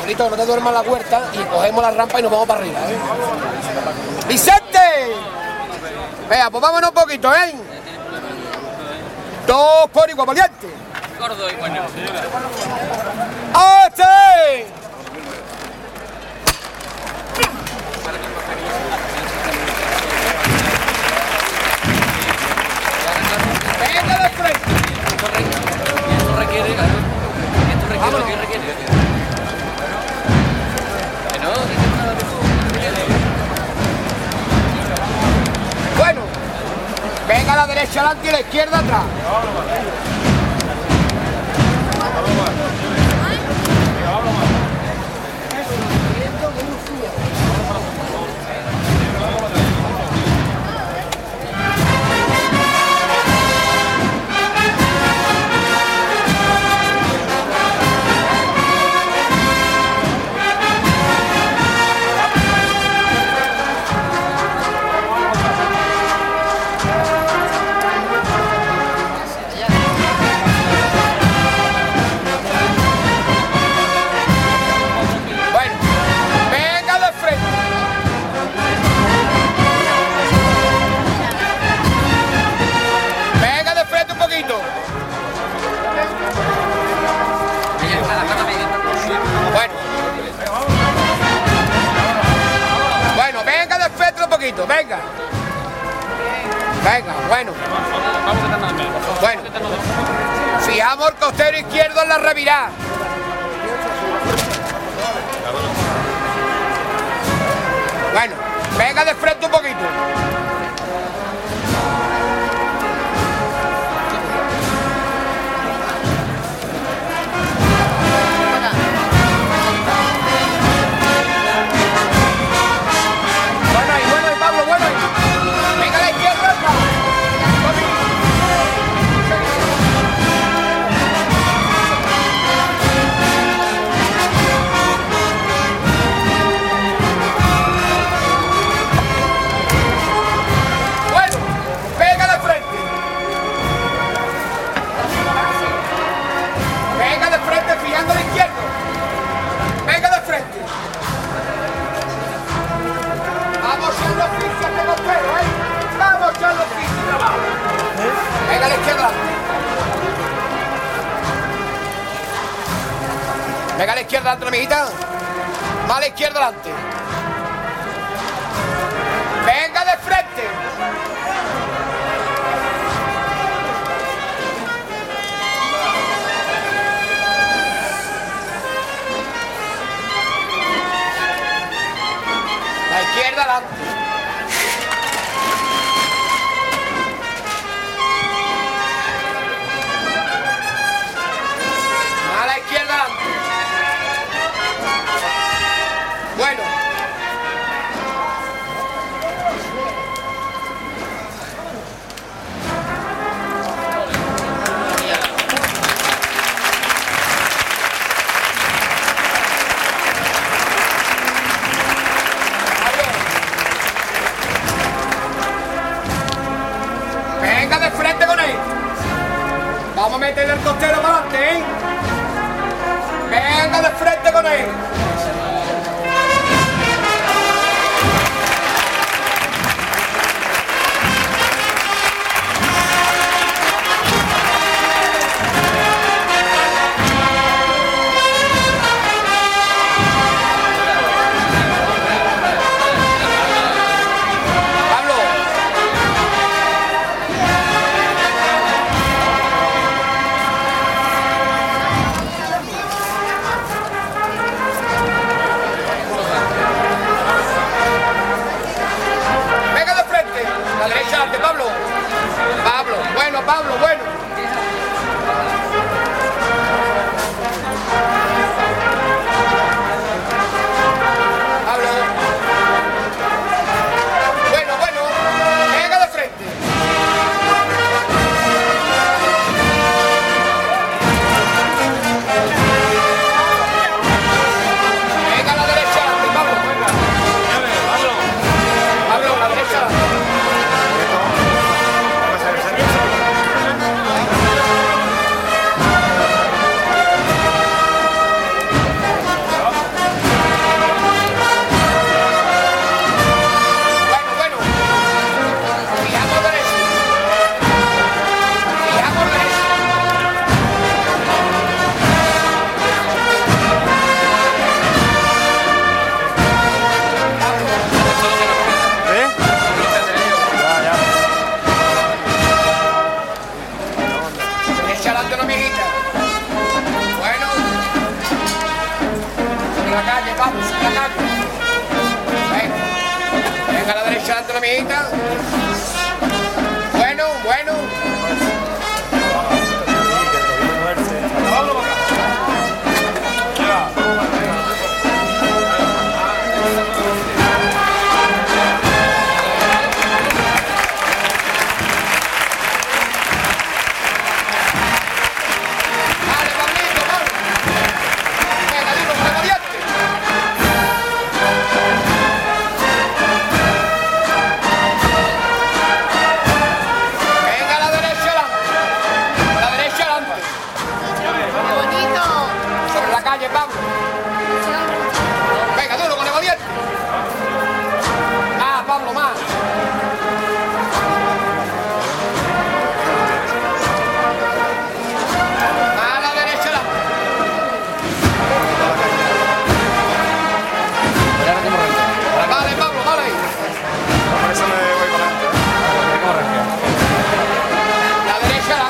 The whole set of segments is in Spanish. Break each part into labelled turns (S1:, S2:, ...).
S1: Pedrito, que no te duermas la huerta y cogemos la rampa y nos vamos para arriba, ¿eh? ¡Vicente! Venga, pues vámonos un poquito, ¿eh? Dos por igual, valiente.
S2: Gordo y bueno.
S1: ¡Este! ¡Venga de frente!
S2: Esto requiere, lo que requiere.
S1: Bueno, venga a la derecha adelante y a la izquierda atrás. Venga. Venga, bueno. Bueno. Fijamos el costero izquierdo en la revirada. Bueno, venga de frente un poquito. Venga a la izquierda. Venga a la izquierda adelante, amiguita. Va a la izquierda adelante. Venga de frente. La izquierda adelante. Bueno. Venga de frente con él. Vamos a meterle el costero para adelante, ¿eh? Venga de frente con él. la calle, vamos, sobre la calle. Venga a la derecha delante de la amiguita. Bueno, bueno. Venga, duro con el valiente. Ah, Pablo, más. A la derecha. Vale, Pablo, vale. La derecha.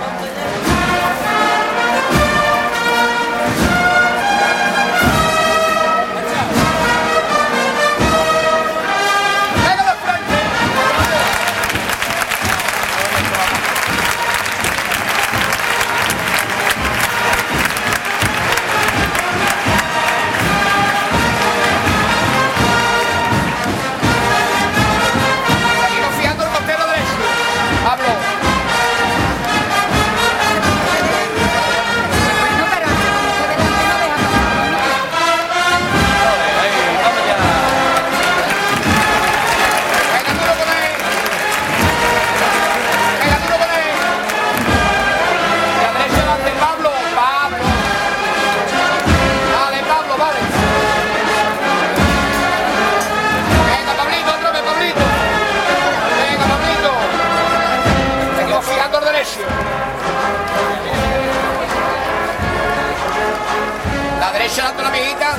S1: La derecha dando la amiguita.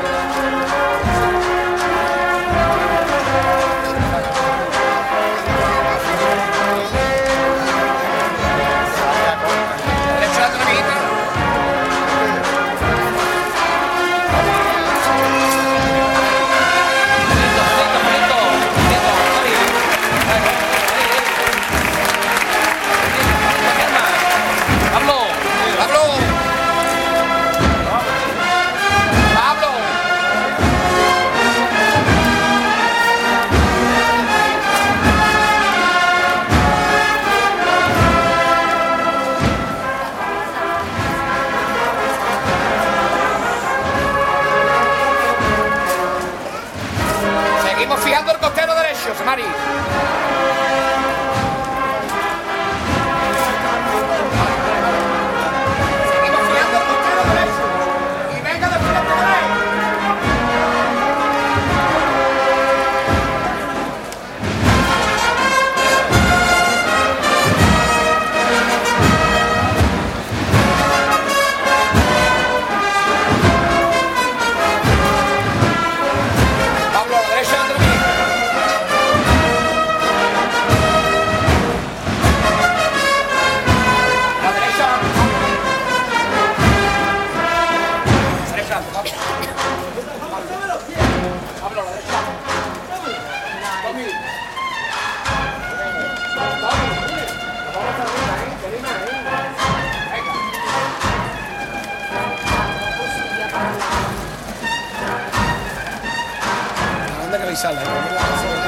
S1: Derecha dando la amiguita. Seguimos fijando el costero derecho, Samari. Seguimos fijando el costero derecho. Y venga de frente por ahí. Pablo, a la derecha de mí. La derecha. Derecha, Pablo. Pablo, la derecha. Tommy. ¿Dónde que avisarla?